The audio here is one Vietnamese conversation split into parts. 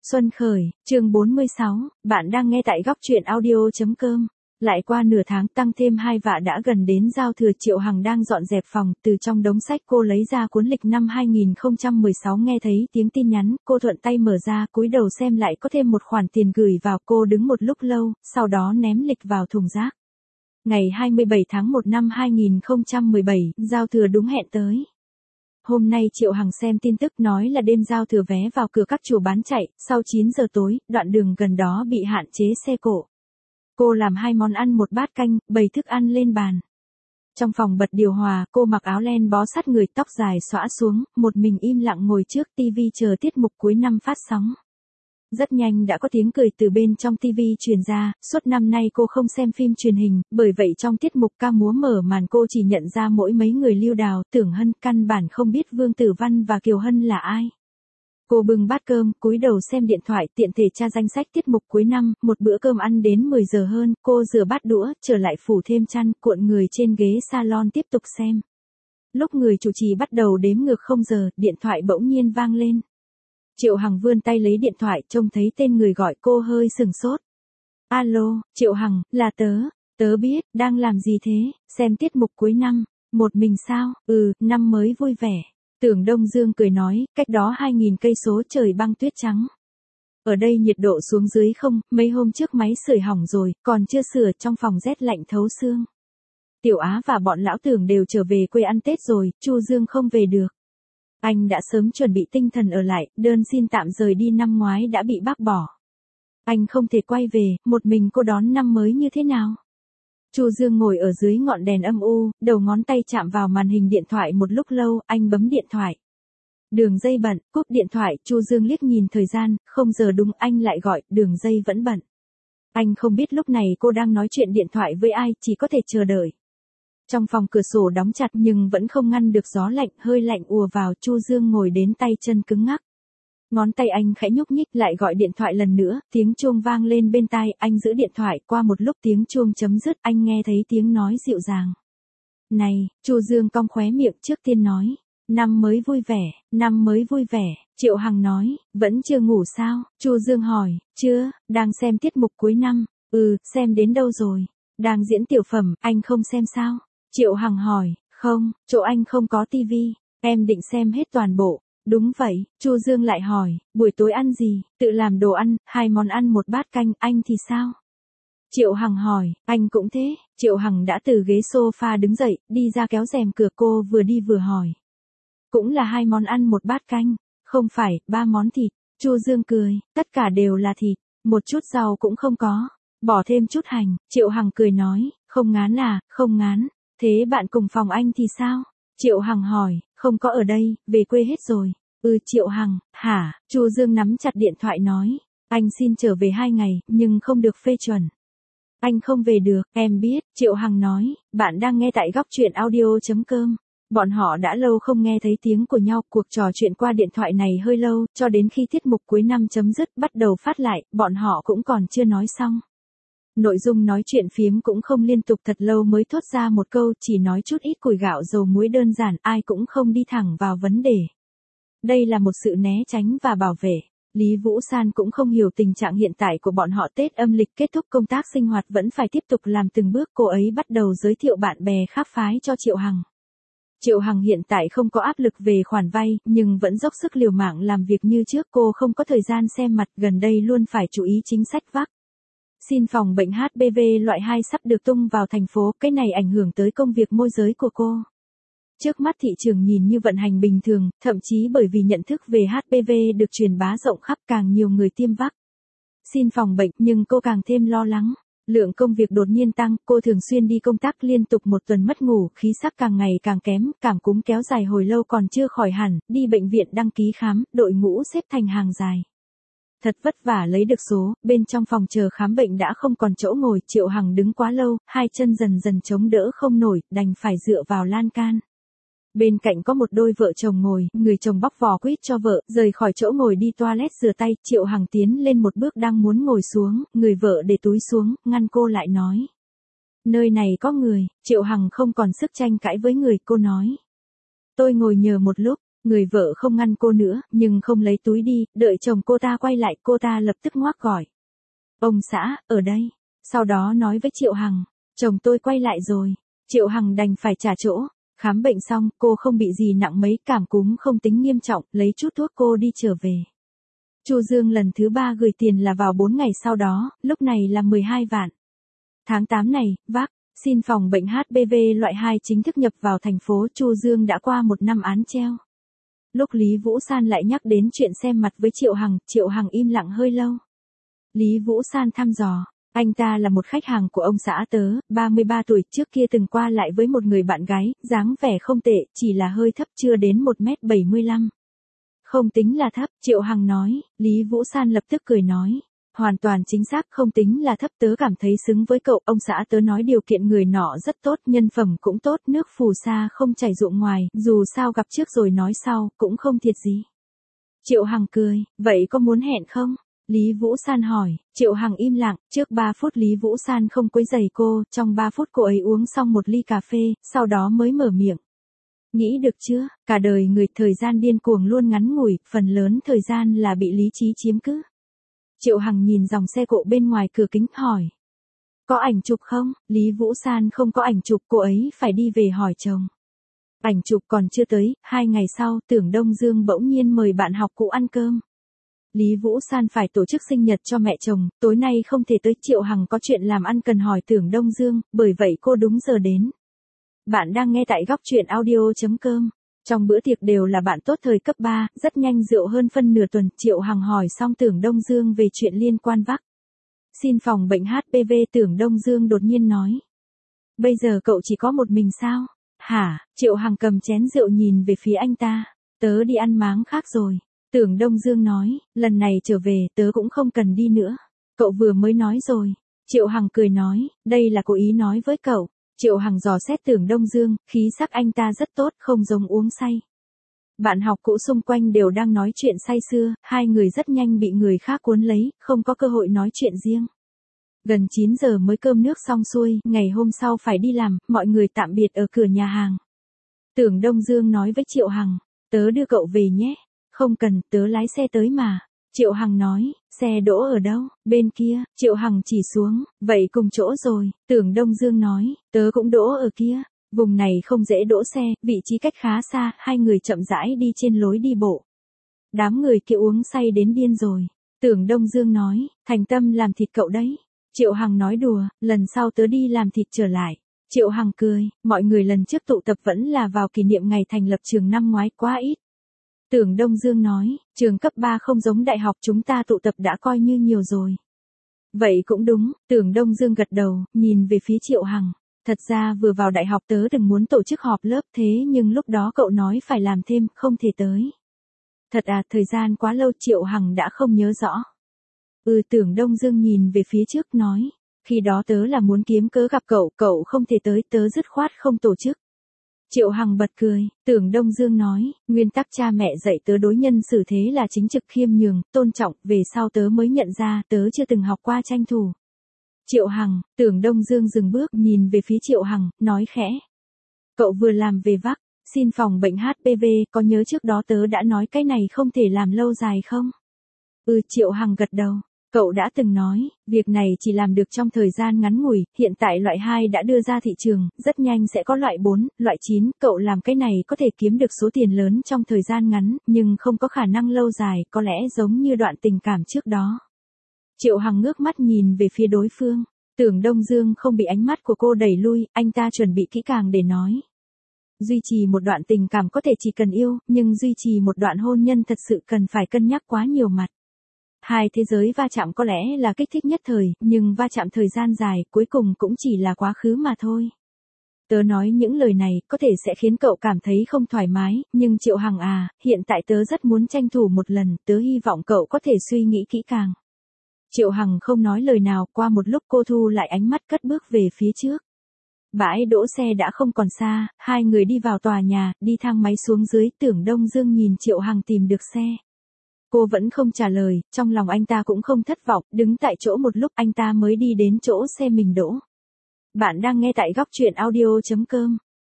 Xuân khởi, chương 46, bạn đang nghe tại góc truyện audio.com. Lại qua nửa tháng tăng thêm 2 vạ đã gần đến giao thừa. Triệu Hằng đang dọn dẹp phòng, từ trong đống sách cô lấy ra cuốn lịch năm 2016, nghe thấy tiếng tin nhắn, cô thuận tay mở ra, cúi đầu xem lại có thêm một khoản tiền gửi vào. Cô đứng một lúc lâu, sau đó ném lịch vào thùng rác. Ngày 27 tháng 1 năm 2017, giao thừa đúng hẹn tới. Hôm nay Triệu Hằng xem tin tức nói là đêm giao thừa vé vào cửa các chùa bán chạy, sau 9 giờ tối, đoạn đường gần đó bị hạn chế xe cộ. Cô làm 2 món ăn, 1 bát canh, bày thức ăn lên bàn. Trong phòng bật điều hòa, cô mặc áo len bó sát người, tóc dài xõa xuống, một mình im lặng ngồi trước tivi chờ tiết mục cuối năm phát sóng. Rất nhanh đã có tiếng cười từ bên trong TV truyền ra. Suốt năm nay cô không xem phim truyền hình, bởi vậy trong tiết mục ca múa mở màn cô chỉ nhận ra mỗi mấy người Lưu Đào, Tưởng Hân, căn bản không biết Vương Tử Văn và Kiều Hân là ai. Cô bưng bát cơm, cúi đầu xem điện thoại, tiện thể tra danh sách tiết mục cuối năm. Một bữa cơm ăn đến 10 giờ hơn, cô rửa bát đũa, trở lại phủ thêm chăn, cuộn người trên ghế salon tiếp tục xem. Lúc người chủ trì bắt đầu đếm ngược 0 giờ, điện thoại bỗng nhiên vang lên. Triệu Hằng vươn tay lấy điện thoại, trông thấy tên người gọi cô hơi sừng sốt. Alo, Triệu Hằng, là tớ. Tớ biết, đang làm gì thế? Xem tiết mục cuối năm. Một mình sao? Năm mới vui vẻ. Tưởng Đông Dương cười nói, cách đó 2.000 cây số trời băng tuyết trắng. Ở đây nhiệt độ xuống dưới 0, mấy hôm trước máy sưởi hỏng rồi, còn chưa sửa, trong phòng rét lạnh thấu xương. Tiểu Á và bọn lão Tưởng đều trở về quê ăn Tết rồi, Chu Dương không về được. Anh đã sớm chuẩn bị tinh thần ở lại, đơn xin tạm rời đi năm ngoái đã bị bác bỏ. Anh không thể quay về, một mình cô đón năm mới như thế nào? Chu Dương ngồi ở dưới ngọn đèn âm u, đầu ngón tay chạm vào màn hình điện thoại một lúc lâu, anh bấm điện thoại. Đường dây bận, cúp điện thoại, Chu Dương liếc nhìn thời gian, 0 giờ đúng, anh lại gọi, đường dây vẫn bận. Anh không biết lúc này cô đang nói chuyện điện thoại với ai, chỉ có thể chờ đợi. Trong phòng cửa sổ đóng chặt nhưng vẫn không ngăn được gió lạnh, hơi lạnh ùa vào. Chu Dương ngồi đến tay chân cứng ngắc. Ngón tay anh khẽ nhúc nhích, lại gọi điện thoại lần nữa, tiếng chuông vang lên bên tai, anh giữ điện thoại, qua một lúc tiếng chuông chấm dứt, anh nghe thấy tiếng nói dịu dàng. Này, Chu Dương cong khóe miệng, trước tiên nói, năm mới vui vẻ, năm mới vui vẻ. Triệu Hằng nói, vẫn chưa ngủ sao? Chu Dương hỏi, chưa, đang xem tiết mục cuối năm. Xem đến đâu rồi? Đang diễn tiểu phẩm, anh không xem sao? Triệu Hằng hỏi, không, chỗ anh không có tivi, em định xem hết toàn bộ. Đúng vậy, Chu Dương lại hỏi, buổi tối ăn gì? Tự làm đồ ăn, 2 món ăn, 1 bát canh, anh thì sao? Triệu Hằng hỏi, anh cũng thế. Triệu Hằng đã từ ghế sofa đứng dậy, đi ra kéo rèm cửa, cô vừa đi vừa hỏi. Cũng là 2 món ăn, 1 bát canh, không phải, 3 món thịt. Chu Dương cười, tất cả đều là thịt, một chút rau cũng không có, bỏ thêm chút hành. Triệu Hằng cười nói, không ngán à? Không ngán. Thế bạn cùng phòng anh thì sao? Triệu Hằng hỏi, không có ở đây, về quê hết rồi. Triệu Hằng, hả? Chu Dương nắm chặt điện thoại nói, anh xin trở về 2 ngày, nhưng không được phê chuẩn. Anh không về được, em biết. Triệu Hằng nói, bạn đang nghe tại góc truyện audio.com. Bọn họ đã lâu không nghe thấy tiếng của nhau, cuộc trò chuyện qua điện thoại này hơi lâu, cho đến khi tiết mục cuối năm chấm dứt, bắt đầu phát lại, bọn họ cũng còn chưa nói xong. Nội dung nói chuyện phiếm cũng không liên tục, thật lâu mới thốt ra một câu, chỉ nói chút ít củi gạo dầu muối, đơn giản, ai cũng không đi thẳng vào vấn đề. Đây là một sự né tránh và bảo vệ. Lý Vũ San cũng không hiểu tình trạng hiện tại của bọn họ. Tết âm lịch kết thúc, công tác sinh hoạt vẫn phải tiếp tục làm từng bước, cô ấy bắt đầu giới thiệu bạn bè khác phái cho Triệu Hằng. Triệu Hằng hiện tại không có áp lực về khoản vay, nhưng vẫn dốc sức liều mạng làm việc như trước. Cô không có thời gian xem mặt, gần đây luôn phải chú ý chính sách vaccine phòng bệnh HPV loại 2 sắp được tung vào thành phố, cái này ảnh hưởng tới công việc môi giới của cô. Trước mắt thị trường nhìn như vận hành bình thường, thậm chí bởi vì nhận thức về HPV được truyền bá rộng khắp, càng nhiều người tiêm vaccine phòng bệnh, nhưng cô càng thêm lo lắng. Lượng công việc đột nhiên tăng, cô thường xuyên đi công tác liên tục 1 tuần mất ngủ, khí sắc càng ngày càng kém, cảm cúm kéo dài hồi lâu còn chưa khỏi hẳn, đi bệnh viện đăng ký khám, đội ngũ xếp thành hàng dài. Thật vất vả lấy được số, bên trong phòng chờ khám bệnh đã không còn chỗ ngồi, Triệu Hằng đứng quá lâu, 2 chân dần dần chống đỡ không nổi, đành phải dựa vào lan can. Bên cạnh có một đôi vợ chồng ngồi, người chồng bóc vỏ quýt cho vợ, rời khỏi chỗ ngồi đi toilet rửa tay. Triệu Hằng tiến lên một bước đang muốn ngồi xuống, người vợ để túi xuống, ngăn cô lại nói. Nơi này có người. Triệu Hằng không còn sức tranh cãi với người, cô nói. Tôi ngồi nhờ một lúc. Người vợ không ngăn cô nữa, nhưng không lấy túi đi, đợi chồng cô ta quay lại cô ta lập tức ngoác gọi. Ông xã, ở đây. Sau đó nói với Triệu Hằng, chồng tôi quay lại rồi. Triệu Hằng đành phải trả chỗ. Khám bệnh xong, cô không bị gì nặng mấy, cảm cúm không tính nghiêm trọng, lấy chút thuốc cô đi trở về. Chu Dương lần thứ 3 gửi tiền là vào 4 ngày sau đó, lúc này là 12 vạn. Tháng 8 này, xin phòng bệnh HPV loại 2 chính thức nhập vào thành phố. Chu Dương đã qua 1 năm án treo. Lúc Lý Vũ San lại nhắc đến chuyện xem mặt với Triệu Hằng im lặng hơi lâu. Lý Vũ San thăm dò, anh ta là một khách hàng của ông xã tớ, 33 tuổi, trước kia từng qua lại với một người bạn gái, dáng vẻ không tệ, chỉ là hơi thấp, chưa đến 1m75. Không tính là thấp, Triệu Hằng nói. Lý Vũ San lập tức cười nói, hoàn toàn chính xác, không tính là thấp, tớ cảm thấy xứng với cậu. Ông xã tớ nói điều kiện người nọ rất tốt, nhân phẩm cũng tốt, nước phù sa không chảy ruộng ngoài, dù sao gặp trước rồi nói sau, cũng không thiệt gì. Triệu Hằng cười, vậy có muốn hẹn không? Lý Vũ San hỏi. Triệu Hằng im lặng, trước 3 phút Lý Vũ San không quấy rầy cô, trong 3 phút cô ấy uống xong 1 ly cà phê, sau đó mới mở miệng. Nghĩ được chưa, cả đời người, thời gian điên cuồng luôn ngắn ngủi, phần lớn thời gian là bị lý trí chiếm cứ. Triệu Hằng nhìn dòng xe cộ bên ngoài cửa kính hỏi. Có ảnh chụp không? Lý Vũ San không có ảnh chụp, cô ấy phải đi về hỏi chồng. Ảnh chụp còn chưa tới, 2 ngày sau, Tưởng Đông Dương bỗng nhiên mời bạn học cũ ăn cơm. Lý Vũ San phải tổ chức sinh nhật cho mẹ chồng, tối nay không thể tới. Triệu Hằng có chuyện làm ăn cần hỏi Tưởng Đông Dương, bởi vậy cô đúng giờ đến. Bạn đang nghe tại góc truyện audio.com. Trong bữa tiệc đều là bạn tốt thời cấp 3, rất nhanh rượu hơn phân nửa tuần. Triệu Hằng hỏi xong Tưởng Đông Dương về chuyện liên quan xin phòng bệnh HPV. Tưởng Đông Dương đột nhiên nói. Bây giờ cậu chỉ có một mình sao? Hả? Triệu Hằng cầm chén rượu nhìn về phía anh ta. Tớ đi ăn máng khác rồi. Tưởng Đông Dương nói, lần này trở về tớ cũng không cần đi nữa. Cậu vừa mới nói rồi. Triệu Hằng cười nói, đây là cố ý nói với cậu. Triệu Hằng dò xét Tưởng Đông Dương, khí sắc anh ta rất tốt, không giống uống say. Bạn học cũ xung quanh đều đang nói chuyện say sưa, hai người rất nhanh bị người khác cuốn lấy, không có cơ hội nói chuyện riêng. Gần 9 giờ mới cơm nước xong xuôi, ngày hôm sau phải đi làm, mọi người tạm biệt ở cửa nhà hàng. Tưởng Đông Dương nói với Triệu Hằng, tớ đưa cậu về nhé. Không cần, tớ lái xe tới mà. Triệu Hằng nói, xe đỗ ở đâu? Bên kia. Triệu Hằng chỉ xuống, vậy cùng chỗ rồi. Tưởng Đông Dương nói, tớ cũng đỗ ở kia. Vùng này không dễ đỗ xe, vị trí cách khá xa, hai người chậm rãi đi trên lối đi bộ. Đám người kia uống say đến điên rồi. Tưởng Đông Dương nói, thành tâm làm thịt cậu đấy. Triệu Hằng nói đùa, lần sau tớ đi làm thịt trở lại. Triệu Hằng cười, mọi người lần trước tụ tập vẫn là vào kỷ niệm ngày thành lập trường năm ngoái, quá ít. Tưởng Đông Dương nói, trường cấp 3 không giống đại học, chúng ta tụ tập đã coi như nhiều rồi. Vậy cũng đúng. Tưởng Đông Dương gật đầu, nhìn về phía Triệu Hằng. Thật ra vừa vào đại học tớ từng muốn tổ chức họp lớp, thế nhưng lúc đó cậu nói phải làm thêm, không thể tới. Thật à, thời gian quá lâu. Triệu Hằng đã không nhớ rõ. Tưởng Đông Dương nhìn về phía trước nói, khi đó tớ là muốn kiếm cớ gặp cậu, cậu không thể tới, tớ dứt khoát không tổ chức. Triệu Hằng bật cười. Tưởng Đông Dương nói, nguyên tắc cha mẹ dạy tớ đối nhân xử thế là chính trực, khiêm nhường, tôn trọng, về sau tớ mới nhận ra tớ chưa từng học qua tranh thủ. Triệu Hằng. Tưởng Đông Dương dừng bước, nhìn về phía Triệu Hằng, nói khẽ. Cậu vừa làm về xin phòng bệnh HPV, có nhớ trước đó tớ đã nói cái này không thể làm lâu dài không? Triệu Hằng gật đầu. Cậu đã từng nói, việc này chỉ làm được trong thời gian ngắn ngủi, hiện tại loại 2 đã đưa ra thị trường, rất nhanh sẽ có loại 4, loại 9, cậu làm cái này có thể kiếm được số tiền lớn trong thời gian ngắn, nhưng không có khả năng lâu dài, có lẽ giống như đoạn tình cảm trước đó. Triệu Hằng ngước mắt nhìn về phía đối phương. Tưởng Đông Dương không bị ánh mắt của cô đẩy lui, anh ta chuẩn bị kỹ càng để nói. Duy trì một đoạn tình cảm có thể chỉ cần yêu, nhưng duy trì một đoạn hôn nhân thật sự cần phải cân nhắc quá nhiều mặt. Hai thế giới va chạm có lẽ là kích thích nhất thời, nhưng va chạm thời gian dài, cuối cùng cũng chỉ là quá khứ mà thôi. Tớ nói những lời này, có thể sẽ khiến cậu cảm thấy không thoải mái, nhưng Triệu Hằng à, hiện tại tớ rất muốn tranh thủ một lần, tớ hy vọng cậu có thể suy nghĩ kỹ càng. Triệu Hằng không nói lời nào, qua một lúc cô thu lại ánh mắt, cất bước về phía trước. Bãi đỗ xe đã không còn xa, hai người đi vào tòa nhà, đi thang máy xuống dưới. Tưởng Đông Dương nhìn Triệu Hằng tìm được xe. Cô vẫn không trả lời, trong lòng anh ta cũng không thất vọng, đứng tại chỗ một lúc anh ta mới đi đến chỗ xe mình đỗ. Bạn đang nghe tại góc truyện audio.com.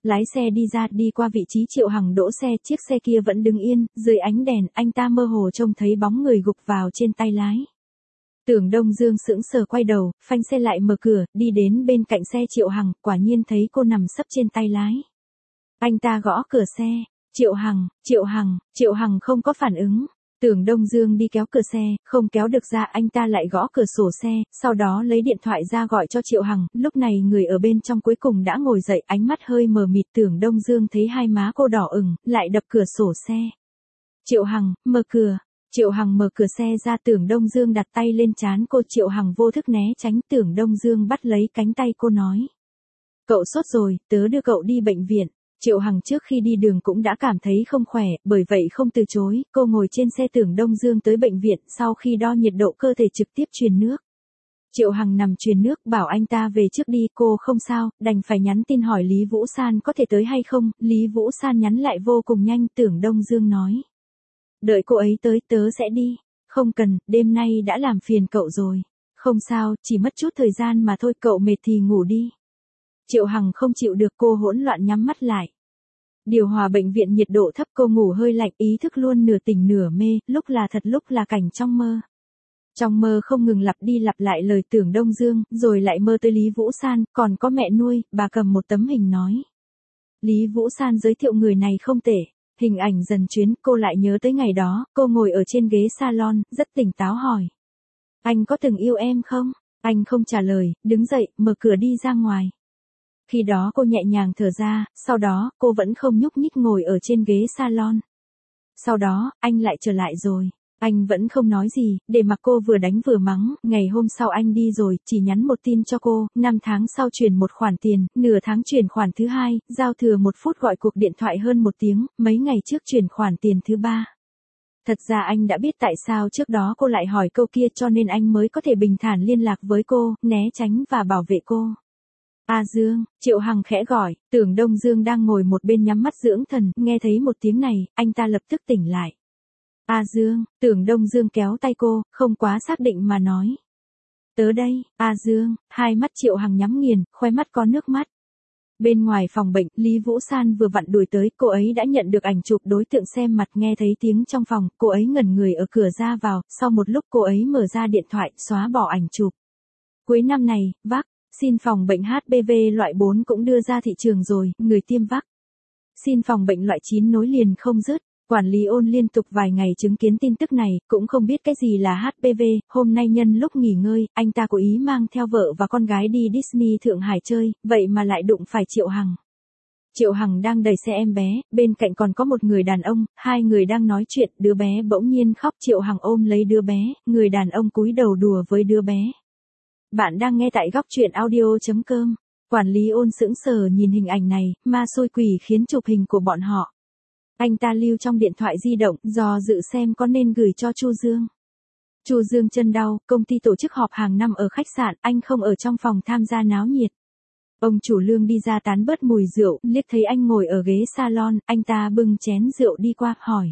Lái xe đi ra, đi qua vị trí Triệu Hằng đỗ xe, chiếc xe kia vẫn đứng yên, dưới ánh đèn, anh ta mơ hồ trông thấy bóng người gục vào trên tay lái. Tưởng Đông Dương sững sờ quay đầu, phanh xe lại mở cửa, đi đến bên cạnh xe Triệu Hằng, quả nhiên thấy cô nằm sấp trên tay lái. Anh ta gõ cửa xe, Triệu Hằng, Triệu Hằng không có phản ứng. Tưởng Đông Dương đi kéo cửa xe, không kéo được ra, anh ta lại gõ cửa sổ xe, sau đó lấy điện thoại ra gọi cho Triệu Hằng, lúc này người ở bên trong cuối cùng đã ngồi dậy, ánh mắt hơi mờ mịt. Tưởng Đông Dương thấy hai má cô đỏ ửng, lại đập cửa sổ xe. Triệu Hằng, mở cửa. Triệu Hằng mở cửa xe ra, Tưởng Đông Dương đặt tay lên trán cô, Triệu Hằng vô thức né tránh, Tưởng Đông Dương bắt lấy cánh tay cô nói. Cậu sốt rồi, tớ đưa cậu đi bệnh viện. Triệu Hằng trước khi đi đường cũng đã cảm thấy không khỏe, bởi vậy không từ chối, cô ngồi trên xe Tưởng Đông Dương tới bệnh viện, sau khi đo nhiệt độ cơ thể trực tiếp truyền nước. Triệu Hằng nằm truyền nước, bảo anh ta về trước đi, cô không sao, đành phải nhắn tin hỏi Lý Vũ San có thể tới hay không, Lý Vũ San nhắn lại vô cùng nhanh, Tưởng Đông Dương nói. Đợi cô ấy tới tớ sẽ đi, không cần, đêm nay đã làm phiền cậu rồi. Không sao, chỉ mất chút thời gian mà thôi, cậu mệt thì ngủ đi. Triệu Hằng không chịu được, cô hỗn loạn nhắm mắt lại. Điều hòa bệnh viện nhiệt độ thấp, cô ngủ hơi lạnh, ý thức luôn nửa tỉnh nửa mê, lúc là thật lúc là cảnh trong mơ. Trong mơ không ngừng lặp đi lặp lại lời Tưởng Đông Dương, rồi lại mơ tới Lý Vũ San, còn có mẹ nuôi, bà cầm một tấm hình nói. Lý Vũ San giới thiệu người này không tệ. Hình ảnh dần chuyến, cô lại nhớ tới ngày đó, cô ngồi ở trên ghế salon, rất tỉnh táo hỏi. Anh có từng yêu em không? Anh không trả lời, đứng dậy, mở cửa đi ra ngoài. Khi đó cô nhẹ nhàng thở ra, sau đó, cô vẫn không nhúc nhích ngồi ở trên ghế salon. Sau đó, anh lại trở lại rồi. Anh vẫn không nói gì, để mặc cô vừa đánh vừa mắng, ngày hôm sau anh đi rồi, chỉ nhắn một tin cho cô, 5 tháng sau chuyển một khoản tiền, nửa tháng chuyển khoản thứ hai, giao thừa 1 phút gọi cuộc điện thoại hơn 1 tiếng, mấy ngày trước chuyển khoản tiền thứ ba. Thật ra anh đã biết tại sao trước đó cô lại hỏi câu kia, cho nên anh mới có thể bình thản liên lạc với cô, né tránh và bảo vệ cô. A Dương, Triệu Hằng khẽ gọi, Tưởng Đông Dương đang ngồi một bên nhắm mắt dưỡng thần, nghe thấy một tiếng này, anh ta lập tức tỉnh lại. A Dương, Tưởng Đông Dương kéo tay cô, không quá xác định mà nói. Tớ đây, A Dương, hai mắt Triệu Hằng nhắm nghiền, khóe mắt có nước mắt. Bên ngoài phòng bệnh, Lý Vũ San vừa vặn đuổi tới, cô ấy đã nhận được ảnh chụp đối tượng xem mặt, nghe thấy tiếng trong phòng, cô ấy ngẩn người ở cửa ra vào, sau một lúc cô ấy mở ra điện thoại, xóa bỏ ảnh chụp. Cuối năm này, xin phòng bệnh HPV loại 4 cũng đưa ra thị trường rồi, người tiêm xin phòng bệnh loại 9 nối liền không dứt. Quản lý Ôn liên tục vài ngày chứng kiến tin tức này, cũng không biết cái gì là HPV, hôm nay nhân lúc nghỉ ngơi, anh ta cố ý mang theo vợ và con gái đi Disney Thượng Hải chơi, vậy mà lại đụng phải Triệu Hằng. Triệu Hằng đang đẩy xe em bé, bên cạnh còn có một người đàn ông, hai người đang nói chuyện, đứa bé bỗng nhiên khóc, Triệu Hằng ôm lấy đứa bé, người đàn ông cúi đầu đùa với đứa bé. Bạn đang nghe tại góc truyện audio.com. Quản lý Ôn sững sờ nhìn hình ảnh này, ma xui quỷ khiến chụp hình của bọn họ. Anh ta lưu trong điện thoại di động, do dự xem có nên gửi cho Chu Dương. Chu Dương chân đau, công ty tổ chức họp hàng năm ở khách sạn, anh không ở trong phòng tham gia náo nhiệt. Ông chủ Lương đi ra tán bớt mùi rượu, liếc thấy anh ngồi ở ghế salon, anh ta bưng chén rượu đi qua, hỏi.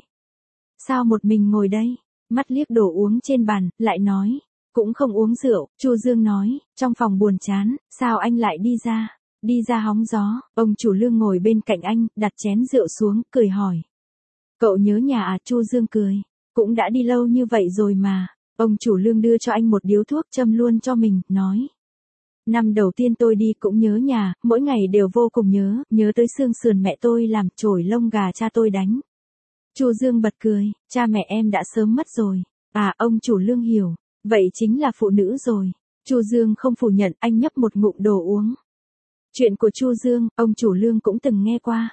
Sao một mình ngồi đây? Mắt liếc đồ uống trên bàn, lại nói. Cũng không uống rượu, Chu Dương nói, trong phòng buồn chán, sao anh lại đi ra? Đi ra hóng gió, ông chủ Lương ngồi bên cạnh anh, đặt chén rượu xuống, cười hỏi. Cậu nhớ nhà à? Chu Dương cười. Cũng đã đi lâu như vậy rồi mà. Ông chủ Lương đưa cho anh một điếu thuốc châm luôn cho mình, nói. Năm đầu tiên tôi đi cũng nhớ nhà, mỗi ngày đều vô cùng nhớ tới xương sườn mẹ tôi làm, chổi lông gà cha tôi đánh. Chu Dương bật cười, cha mẹ em đã sớm mất rồi. À, ông chủ Lương hiểu, vậy chính là phụ nữ rồi. Chu Dương không phủ nhận, anh nhấp một ngụm đồ uống. Chuyện của Chu Dương, ông chủ Lương cũng từng nghe qua.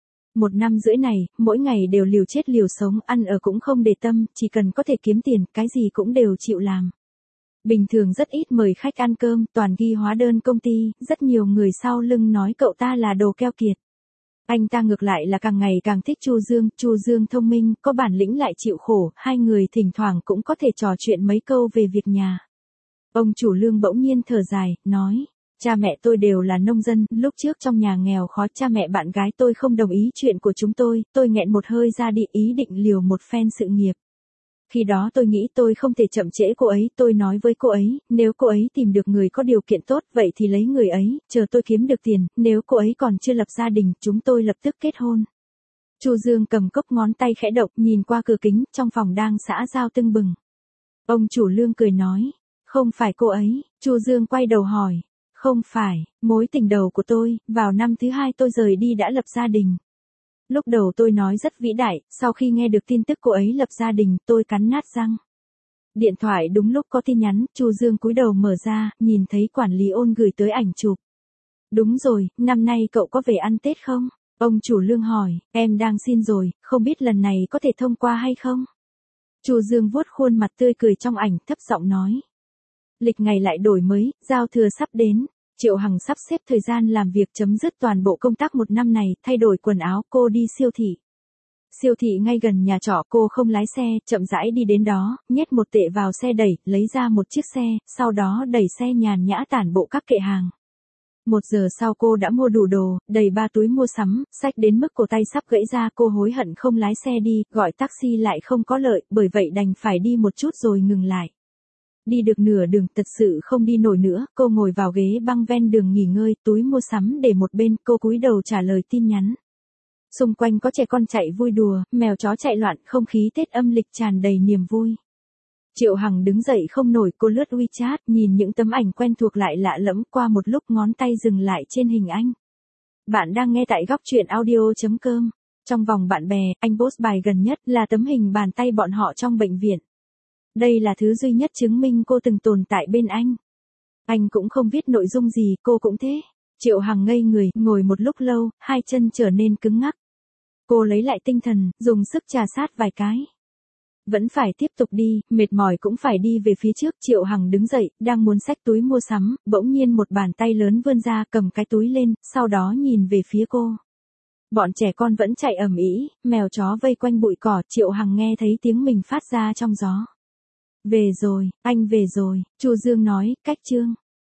1 năm rưỡi này, mỗi ngày đều liều chết liều sống, ăn ở cũng không để tâm, chỉ cần có thể kiếm tiền, cái gì cũng đều chịu làm. Bình thường rất ít mời khách ăn cơm, toàn ghi hóa đơn công ty, rất nhiều người sau lưng nói cậu ta là đồ keo kiệt. Anh ta ngược lại là càng ngày càng thích Chu Dương thông minh, có bản lĩnh lại chịu khổ, hai người thỉnh thoảng cũng có thể trò chuyện mấy câu về việc nhà. Ông chủ Lương bỗng nhiên thở dài, nói. Cha mẹ tôi đều là nông dân, lúc trước trong nhà nghèo khó, cha mẹ bạn gái tôi không đồng ý chuyện của chúng tôi nghẹn một hơi ra đi, ý định liều một phen sự nghiệp. Khi đó tôi nghĩ tôi không thể chậm trễ cô ấy, tôi nói với cô ấy, nếu cô ấy tìm được người có điều kiện tốt, vậy thì lấy người ấy, chờ tôi kiếm được tiền, nếu cô ấy còn chưa lập gia đình, chúng tôi lập tức kết hôn. Chu Dương cầm cốc, ngón tay khẽ động, nhìn qua cửa kính, trong phòng đang xã giao tưng bừng. Ông chủ Lương cười nói, không phải cô ấy. Chu Dương quay đầu hỏi, không phải, mối tình đầu của tôi, vào năm thứ 2 tôi rời đi đã lập gia đình. Lúc đầu tôi nói rất vĩ đại, sau khi nghe được tin tức cô ấy lập gia đình, tôi cắn nát răng. Điện thoại đúng lúc có tin nhắn, Chu Dương cúi đầu mở ra, nhìn thấy quản lý Ôn gửi tới ảnh chụp. Đúng rồi, năm nay cậu có về ăn Tết không? Ông chủ Lương hỏi, em đang xin rồi, không biết lần này có thể thông qua hay không? Chu Dương vuốt khuôn mặt tươi cười trong ảnh, thấp giọng nói. Lịch ngày lại đổi mới, giao thừa sắp đến. Triệu Hằng sắp xếp thời gian làm việc chấm dứt toàn bộ công tác một năm này, thay đổi quần áo, cô đi siêu thị. Siêu thị ngay gần nhà trọ, cô không lái xe, chậm rãi đi đến đó, nhét 1 tệ vào xe đẩy, lấy ra một chiếc xe, sau đó đẩy xe nhàn nhã tản bộ các kệ hàng. 1 giờ sau cô đã mua đủ đồ, đầy 3 túi mua sắm, xách đến mức cổ tay sắp gãy ra, cô hối hận không lái xe đi, gọi taxi lại không có lợi, bởi vậy đành phải đi một chút rồi ngừng lại. Đi được nửa đường thật sự không đi nổi nữa, cô ngồi vào ghế băng ven đường nghỉ ngơi, túi mua sắm để một bên, cô cúi đầu trả lời tin nhắn. Xung quanh có trẻ con chạy vui đùa, mèo chó chạy loạn, không khí Tết âm lịch tràn đầy niềm vui. Triệu Hằng đứng dậy không nổi, cô lướt WeChat, nhìn những tấm ảnh quen thuộc lại lạ lẫm, qua một lúc ngón tay dừng lại trên hình anh. Bạn đang nghe tại góc truyện audio.com. Trong vòng bạn bè, anh post bài gần nhất là tấm hình bàn tay bọn họ trong bệnh viện. Đây là thứ duy nhất chứng minh cô từng tồn tại bên anh. Anh cũng không viết nội dung gì, cô cũng thế. Triệu Hằng ngây người, ngồi một lúc lâu, hai chân trở nên cứng ngắc. Cô lấy lại tinh thần, dùng sức trà sát vài cái. Vẫn phải tiếp tục đi, mệt mỏi cũng phải đi về phía trước. Triệu Hằng đứng dậy, đang muốn xách túi mua sắm, bỗng nhiên một bàn tay lớn vươn ra, cầm cái túi lên, sau đó nhìn về phía cô. Bọn trẻ con vẫn chạy ầm ĩ, mèo chó vây quanh bụi cỏ, Triệu Hằng nghe thấy tiếng mình phát ra trong gió. Về rồi, anh về rồi, Chu Dương nói, cách chương.